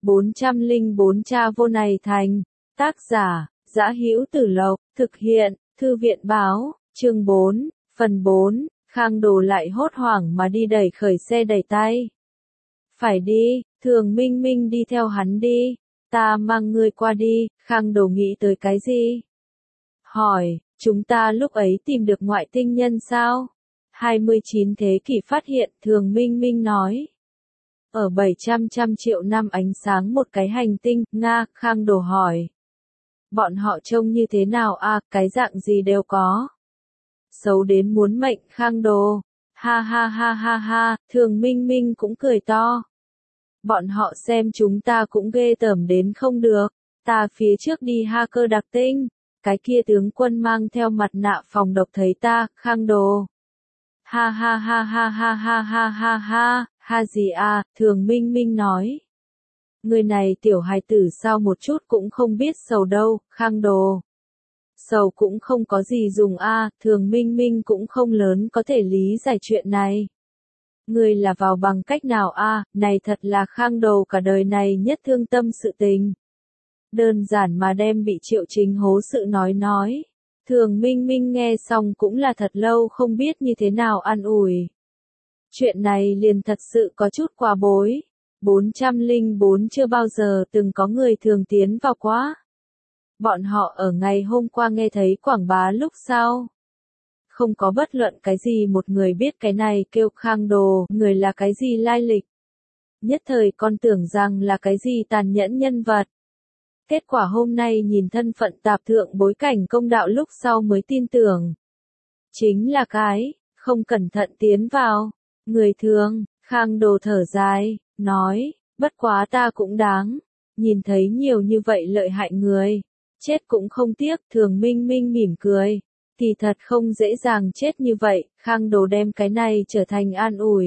404 Cha vô này thành. Tác giả, Dã Hữu Tử Lộc, thực hiện, Thư viện báo, chương 4, phần 4, Khang Đồ lại hốt hoảng mà đi đẩy khởi xe đẩy tay. Phải đi, Thường Minh Minh đi theo hắn đi, ta mang ngươi qua đi, Khang Đồ nghĩ tới cái gì? Hỏi, chúng ta lúc ấy tìm được ngoại tinh nhân sao? 29 thế kỷ phát hiện, Thường Minh Minh nói. Ở 700 triệu năm ánh sáng một cái hành tinh, Nga, Khang Đồ hỏi. Bọn họ trông như thế nào à, cái dạng gì đều có. Xấu đến muốn mệnh, Khang Đồ. Ha ha ha ha ha, Thường Minh Minh cũng cười to. Bọn họ xem chúng ta cũng ghê tởm đến không được. Ta phía trước đi hacker đặc tinh. Cái kia tướng quân mang theo mặt nạ phòng độc thấy ta, Khang Đồ. Ha ha ha ha ha ha ha ha ha, ha gì à, Thường Minh Minh nói. Người này tiểu hài tử sao một chút cũng không biết sầu đâu, Khang Đồ. Sầu cũng không có gì dùng a, Thường Minh Minh cũng không lớn có thể lý giải chuyện này. Người là vào bằng cách nào a, này thật là Khang Đồ cả đời này nhất thương tâm sự tình. Đơn giản mà đem bị Triệu Chính hố sự nói. Thường Minh Minh nghe xong cũng là thật lâu không biết như thế nào an ủi. Chuyện này liền thật sự có chút quá bối. 404 chưa bao giờ từng có người thường tiến vào quá. Bọn họ ở ngày hôm qua nghe thấy quảng bá lúc sau. Không có bất luận cái gì một người biết cái này kêu Khang Đồ, người là cái gì lai lịch. Nhất thời con tưởng rằng là cái gì tàn nhẫn nhân vật. Kết quả hôm nay nhìn thân phận tạp thượng bối cảnh công đạo lúc sau mới tin tưởng. Chính là cái, không cẩn thận tiến vào. Người thường, Khang Đồ thở dài, nói, bất quá ta cũng đáng. Nhìn thấy nhiều như vậy lợi hại người. Chết cũng không tiếc, Thường Minh Minh mỉm cười. Thì thật không dễ dàng chết như vậy, Khang Đồ đem cái này trở thành an ủi.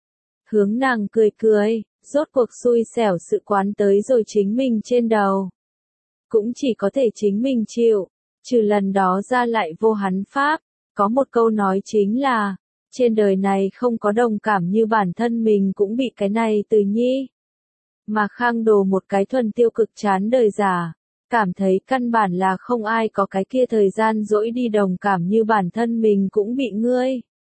Hướng nàng cười, rốt cuộc xui xẻo sự quán tới rồi chính mình trên đầu. Cũng chỉ có thể chính mình chịu, trừ lần đó ra lại vô hắn pháp. Có một câu nói chính là, trên đời này không có đồng cảm như bản thân mình cũng bị cái này từ nhi. Mà Khang Đồ một cái thuần tiêu cực chán đời giả, cảm thấy căn bản là không ai có cái kia thời gian dỗi đi đồng cảm như bản thân mình cũng bị ngươi.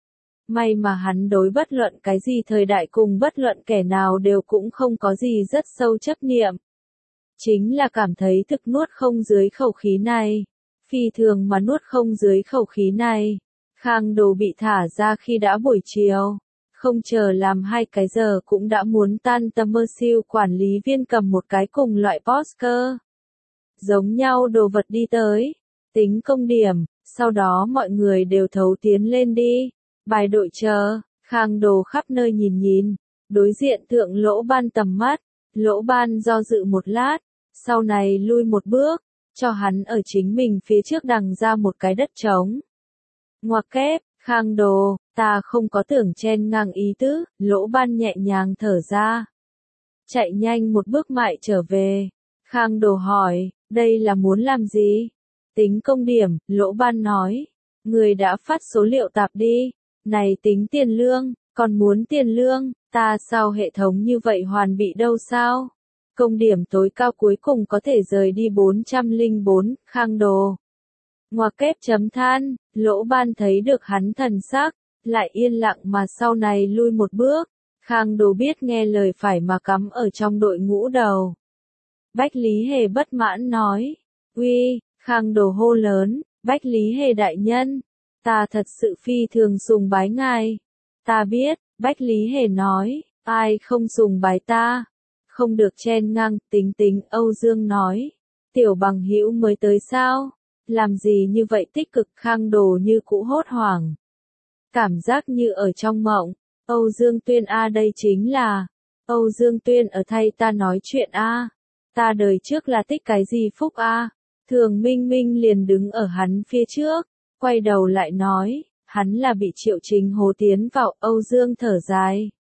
May mà hắn đối bất luận cái gì thời đại cùng bất luận kẻ nào đều cũng không có gì rất sâu chấp niệm. Chính là cảm thấy thực nuốt không dưới khẩu khí này. Phi thường mà nuốt không dưới khẩu khí này. Khang Đồ bị thả ra khi đã buổi chiều. Không chờ làm 2 cái giờ cũng đã muốn tan tầm, mơ siêu quản lý viên cầm một cái cùng loại Porsche. Giống nhau đồ vật đi tới. Tính công điểm, sau đó mọi người đều thấu tiến lên đi. Bài đội chờ, Khang Đồ khắp nơi nhìn. Đối diện thượng Lỗ Ban tầm mắt. Lỗ Ban do dự một lát. Sau này lui một bước, cho hắn ở chính mình phía trước đằng ra một cái đất trống. Ngoặc kép, Khang Đồ, ta không có tưởng chen ngang ý tứ, Lỗ Ban nhẹ nhàng thở ra. Chạy nhanh một bước mại trở về. Khang Đồ hỏi, đây là muốn làm gì? Tính công điểm, Lỗ Ban nói. Người đã phát số liệu tạp đi. Này tính tiền lương, còn muốn tiền lương, ta sao hệ thống như vậy hoàn bị đâu sao? Công điểm tối cao cuối cùng có thể rời đi 404, Khang Đồ. Ngoặc kép chấm than, Lỗ Ban thấy được hắn thần sắc, lại yên lặng mà sau này lui một bước. Khang Đồ biết nghe lời phải mà cắm ở trong đội ngũ đầu. Bách Lý Hề bất mãn nói, uy, Khang Đồ hô lớn, Bách Lý Hề đại nhân, ta thật sự phi thường sùng bái ngài. Ta biết, Bách Lý Hề nói, ai không sùng bái ta. Không được chen ngang, tính, Âu Dương nói. Tiểu bằng hữu mới tới sao? Làm gì như vậy tích cực, Khang Đồ như cũ hốt hoảng. Cảm giác như ở trong mộng. Âu Dương Tuyên a, đây chính là. Âu Dương Tuyên ở thay ta nói chuyện a. Ta đời trước là tích cái gì phúc a. Thường Minh Minh liền đứng ở hắn phía trước. Quay đầu lại nói. Hắn là bị Triệu Chính hố tiến vào. Âu Dương thở dài.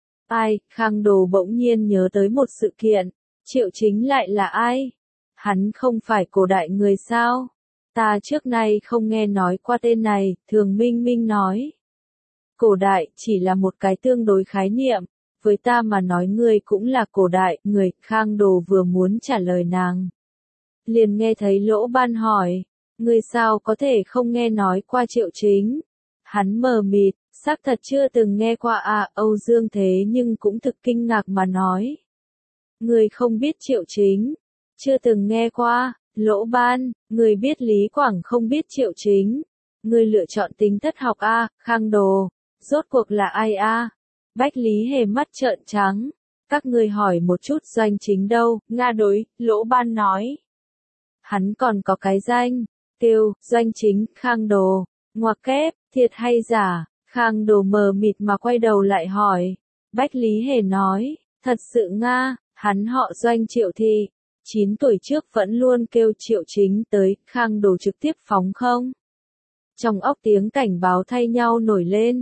Ai, Khang Đồ bỗng nhiên nhớ tới một sự kiện. Triệu Chính lại là ai? Hắn không phải cổ đại người sao? Ta trước nay không nghe nói qua tên này, Thường Minh Minh nói. Cổ đại chỉ là một cái tương đối khái niệm. với ta mà nói ngươi cũng là cổ đại người, Khang Đồ vừa muốn trả lời nàng. Liền nghe thấy Lỗ Ban hỏi, ngươi sao có thể không nghe nói qua Triệu Chính? Hắn mờ mịt, xác thật chưa từng nghe qua à, Âu Dương thế nhưng cũng thực kinh ngạc mà nói. Ngươi không biết Triệu Chính, chưa từng nghe qua, Lỗ Ban, ngươi biết Lý Quảng không biết Triệu Chính. Ngươi lựa chọn tính thất học a, Khang Đồ, rốt cuộc là ai a? Bách Lý Hề mắt trợn trắng, các ngươi hỏi một chút Doanh Chính đâu, Nga đối, Lỗ Ban nói. Hắn còn có cái danh, kêu, Doanh Chính, Khang Đồ, ngoặc kép, thiệt hay giả, Khang Đồ mờ mịt mà quay đầu lại hỏi. Bách Lý Hề nói, thật sự Nga, hắn họ Doanh Triệu Thị, 9 tuổi trước vẫn luôn kêu Triệu Chính tới, Khang Đồ trực tiếp phóng không. Trong óc tiếng cảnh báo thay nhau nổi lên,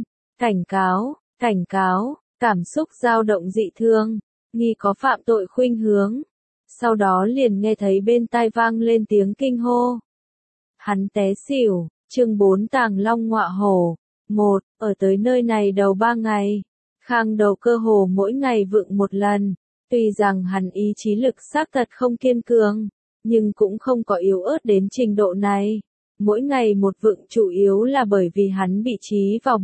cảnh cáo, cảm xúc dao động dị thương, nghi có phạm tội khuynh hướng. Sau đó liền nghe thấy bên tai vang lên tiếng kinh hô. Hắn té xỉu, chương 4 Tàng Long Ngọa Hổ. 1. Ở tới nơi này đầu 3 ngày. Khang Đầu cơ hồ mỗi ngày vượng một lần. Tuy rằng hắn ý chí lực xác thật không kiên cường, nhưng cũng không có yếu ớt đến trình độ này. Mỗi ngày một vượng chủ yếu là bởi vì hắn bị trí vào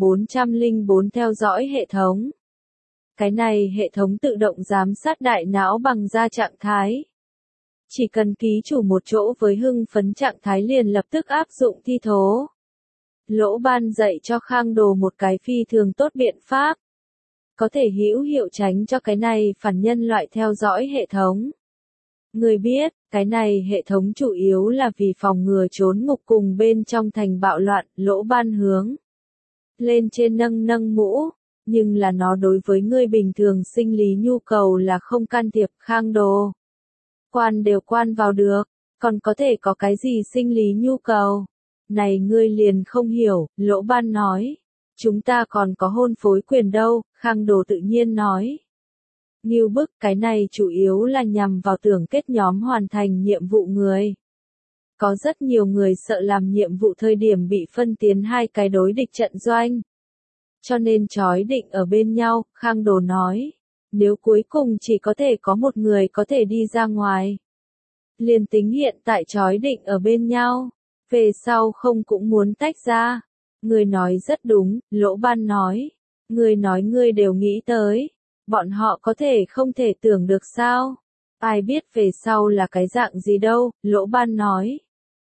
404 theo dõi hệ thống. Cái này hệ thống tự động giám sát đại não bằng ra trạng thái. Chỉ cần ký chủ một chỗ với hưng phấn trạng thái liền lập tức áp dụng thi thố. Lỗ Ban dạy cho Khang Đồ một cái phi thường tốt biện pháp. Có thể hữu hiệu tránh cho cái này phản nhân loại theo dõi hệ thống. Người biết, cái này hệ thống chủ yếu là vì phòng ngừa trốn ngục cùng bên trong thành bạo loạn, Lỗ Ban hướng lên trên nâng mũ, nhưng là nó đối với người bình thường sinh lý nhu cầu là không can thiệp. Khang Đồ. Quan đều quan vào được, còn có thể có cái gì sinh lý nhu cầu? Này ngươi liền không hiểu, Lỗ Ban nói. Chúng ta còn có hôn phối quyền đâu, Khang Đồ tự nhiên nói. Ngưu bức, cái này chủ yếu là nhằm vào tưởng kết nhóm hoàn thành nhiệm vụ người. Có rất nhiều người sợ làm nhiệm vụ thời điểm bị phân tiến hai cái đối địch trận doanh. Cho nên chói định ở bên nhau, Khang Đồ nói. Nếu cuối cùng chỉ có thể có một người có thể đi ra ngoài. Liền tính hiện tại chói định ở bên nhau, về sau không cũng muốn tách ra. Người nói rất đúng, Lỗ Ban nói. Người nói ngươi đều nghĩ tới. Bọn họ có thể không thể tưởng được sao? Ai biết về sau là cái dạng gì đâu, Lỗ Ban nói.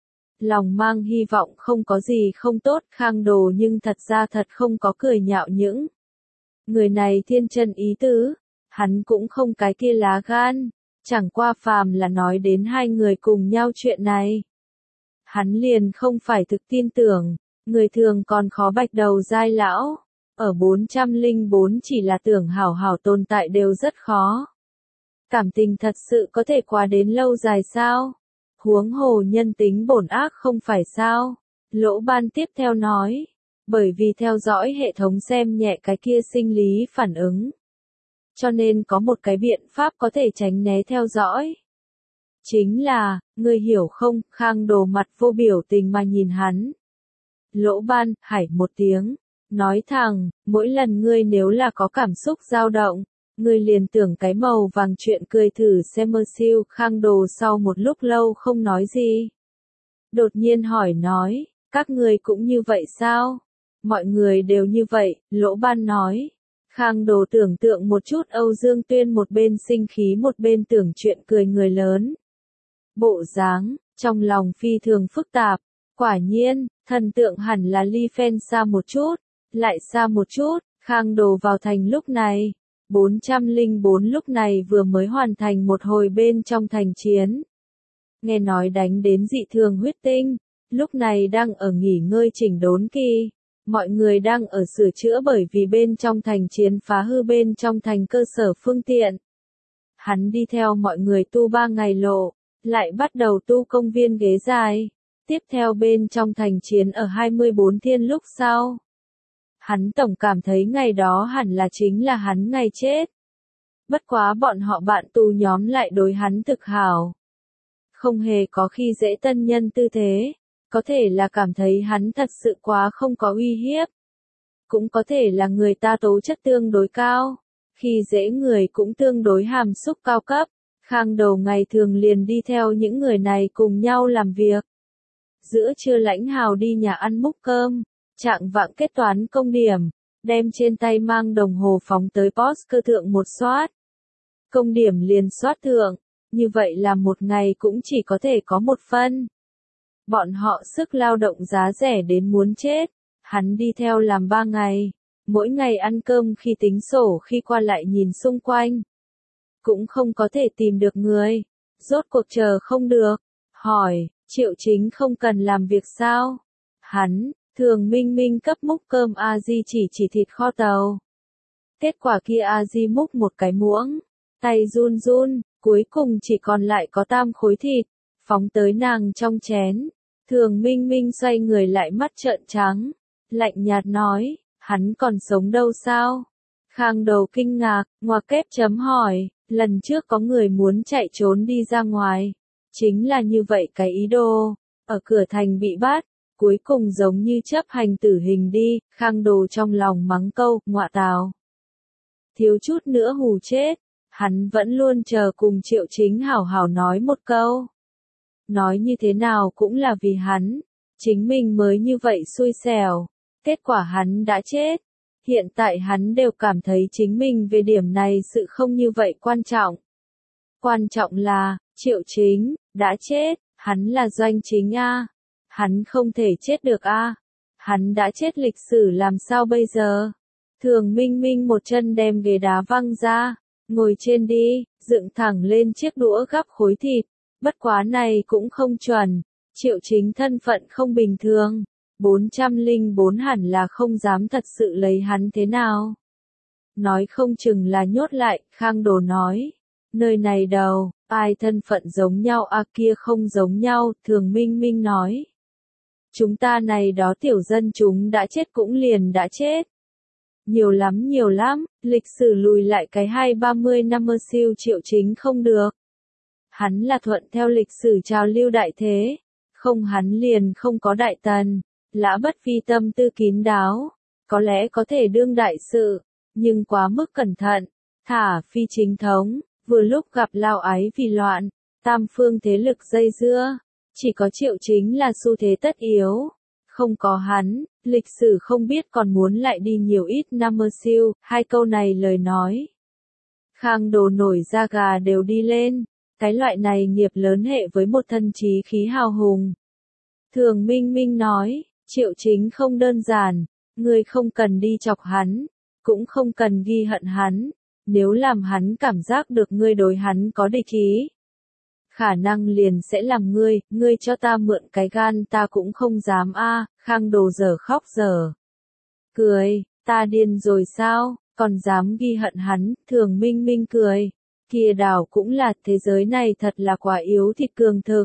Lòng mang hy vọng không có gì không tốt, Khang Đồ nhưng thật ra thật không có cười nhạo những. Người này thiên chân ý tứ, hắn cũng không cái kia lá gan, chẳng qua phàm là nói đến hai người cùng nhau chuyện này. Hắn liền không phải thực tin tưởng, người thường còn khó bạch đầu dai lão. Ở 404 chỉ là tưởng hảo hảo tồn tại đều rất khó. Cảm tình thật sự có thể qua đến lâu dài sao? Huống hồ nhân tính bổn ác không phải sao? Lỗ Ban tiếp theo nói. Bởi vì theo dõi hệ thống xem nhẹ cái kia sinh lý phản ứng. Cho nên có một cái biện pháp có thể tránh né theo dõi. Chính là, ngươi hiểu không, Khang Đồ mặt vô biểu tình mà nhìn hắn. Lỗ Ban, hải một tiếng. Nói thẳng, mỗi lần ngươi nếu là có cảm xúc dao động, ngươi liền tưởng cái màu vàng chuyện cười thử xem mơ siêu. Khang Đồ sau một lúc lâu không nói gì. Đột nhiên hỏi nói, các ngươi cũng như vậy sao? Mọi người đều như vậy, Lỗ Ban nói. Khang Đồ tưởng tượng một chút Âu Dương Tuyên một bên sinh khí một bên tưởng chuyện cười người lớn. Bộ dáng, trong lòng phi thường phức tạp. Quả nhiên, thần tượng hẳn là ly phen xa một chút. Lại xa một chút, Khang Đồ vào thành lúc này. 404 lúc này vừa mới hoàn thành một hồi bên trong thành chiến. Nghe nói đánh đến dị thường huyết tinh, lúc này đang ở nghỉ ngơi chỉnh đốn kỳ. Mọi người đang ở sửa chữa bởi vì bên trong thành chiến phá hư bên trong thành cơ sở phương tiện. Hắn đi theo mọi người tu 3 ngày lộ, lại bắt đầu tu công viên ghế dài. Tiếp theo bên trong thành chiến ở 24 thiên lúc sau. Hắn tổng cảm thấy ngày đó hẳn là chính là hắn ngày chết. Bất quá bọn họ bạn tù nhóm lại đối hắn thực hảo. Không hề có khi dễ tân nhân tư thế. Có thể là cảm thấy hắn thật sự quá không có uy hiếp. Cũng có thể là người ta tố chất tương đối cao. Khi dễ người cũng tương đối hàm xúc cao cấp, Khang Đầu ngày thường liền đi theo những người này cùng nhau làm việc. Giữa trưa Lãnh Hào đi nhà ăn múc cơm, trạng vạng kết toán công điểm, đem trên tay mang đồng hồ phóng tới POS cơ thượng một soát. Công điểm liền soát thượng, như vậy là một ngày cũng chỉ có thể có một phân. Bọn họ sức lao động giá rẻ đến muốn chết, hắn đi theo làm 3 ngày, mỗi ngày ăn cơm khi tính sổ khi qua lại nhìn xung quanh. Cũng không có thể tìm được người, rốt cuộc chờ không được, hỏi, Triệu Chính không cần làm việc sao? Hắn, Thường Minh Minh cấp múc cơm a di chỉ thịt kho tàu. Kết quả kia a di múc một cái muỗng, tay run run, cuối cùng chỉ còn lại có 3 khối thịt, phóng tới nàng trong chén. Thường Minh Minh xoay người lại mắt trợn trắng, lạnh nhạt nói, hắn còn sống đâu sao? Khang Đầu kinh ngạc, ngoặc kép chấm hỏi, lần trước có người muốn chạy trốn đi ra ngoài. Chính là như vậy cái ý đồ, ở cửa thành bị bắt, cuối cùng giống như chấp hành tử hình đi, Khang Đồ trong lòng mắng câu, ngọa tào. Thiếu chút nữa hù chết, hắn vẫn luôn chờ cùng Triệu Chính hảo hảo nói một câu. Nói như thế nào cũng là vì hắn, chính mình mới như vậy xui xẻo, kết quả hắn đã chết. Hiện tại hắn đều cảm thấy chính mình về điểm này sự không như vậy quan trọng. Quan trọng là, Triệu Chính, đã chết, hắn là Doanh Chính a, hắn không thể chết được a, hắn đã chết lịch sử làm sao bây giờ? Thường Minh Minh một chân đem ghế đá văng ra, ngồi trên đi, dựng thẳng lên chiếc đũa gắp khối thịt, bất quá này cũng không chuẩn, Triệu Chính thân phận không bình thường. 404 hẳn là không dám thật sự lấy hắn thế nào. Nói không chừng là nhốt lại, Khang Đồ nói. Nơi này đâu, ai thân phận giống nhau kia không giống nhau, Thường Minh Minh nói. Chúng ta này đó tiểu dân chúng đã chết cũng liền đã chết. Nhiều lắm, lịch sử lùi lại cái 20-30 năm siêu Triệu Chính không được. Hắn là thuận theo lịch sử trào lưu đại thế, không hắn liền không có đại tần. Lã Bất Vi tâm tư kín đáo, có lẽ có thể đương đại sự, nhưng quá mức cẩn thận, thả phi chính thống, vừa lúc gặp lao ái vì loạn, 3 phương thế lực dây dưa, chỉ có Triệu Chính là xu thế tất yếu, không có hắn, lịch sử không biết còn muốn lại đi nhiều ít năm siêu, 2 câu này lời nói. Khang Đồ nổi da gà đều đi lên, cái loại này nghiệp lớn hệ với một thân trí khí hào hùng. Thường Minh Minh nói, Triệu Chính không đơn giản, ngươi không cần đi chọc hắn, cũng không cần ghi hận hắn, nếu làm hắn cảm giác được ngươi đối hắn có địch ý. Khả năng liền sẽ làm ngươi cho ta mượn cái gan ta cũng không dám Khang Đồ dở khóc dở. Cười, ta điên rồi sao, còn dám ghi hận hắn, Thường Minh Minh cười, kia đảo cũng là thế giới này thật là quá yếu thịt cường thực.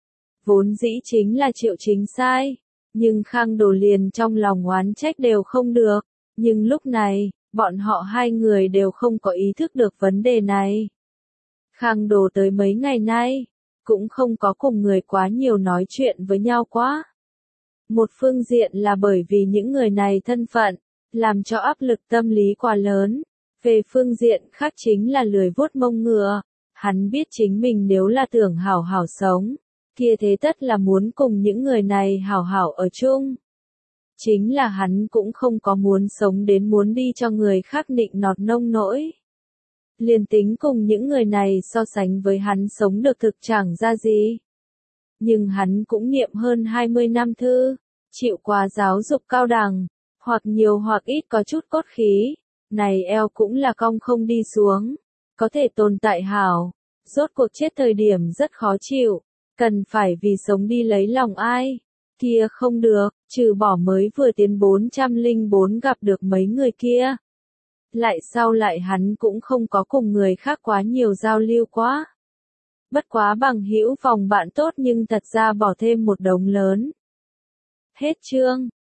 Vốn dĩ chính là Triệu Chính sai. Nhưng Khang Đồ liền trong lòng oán trách đều không được, nhưng lúc này, bọn họ 2 người đều không có ý thức được vấn đề này. Khang Đồ tới mấy ngày nay, cũng không có cùng người quá nhiều nói chuyện với nhau quá. Một phương diện là bởi vì những người này thân phận, làm cho áp lực tâm lý quá lớn, về phương diện khác chính là lười vuốt mông ngựa, hắn biết chính mình nếu là tưởng hảo hảo sống. Kia thế tất là muốn cùng những người này hảo hảo ở chung. Chính là hắn cũng không có muốn sống đến muốn đi cho người khác nịnh nọt nông nỗi. Liền tính cùng những người này so sánh với hắn sống được thực chẳng ra gì. Nhưng hắn cũng niệm hơn 20 năm thư, chịu qua giáo dục cao đẳng, hoặc nhiều hoặc ít có chút cốt khí, này eo cũng là cong không đi xuống, có thể tồn tại hảo, rốt cuộc chết thời điểm rất khó chịu. Cần phải vì sống đi lấy lòng ai, kia không được, trừ bỏ mới vừa tiến 404 gặp được mấy người kia. Lại sau lại hắn cũng không có cùng người khác quá nhiều giao lưu quá. Bất quá bằng hữu vòng bạn tốt nhưng thật ra bỏ thêm một đống lớn. Hết chương.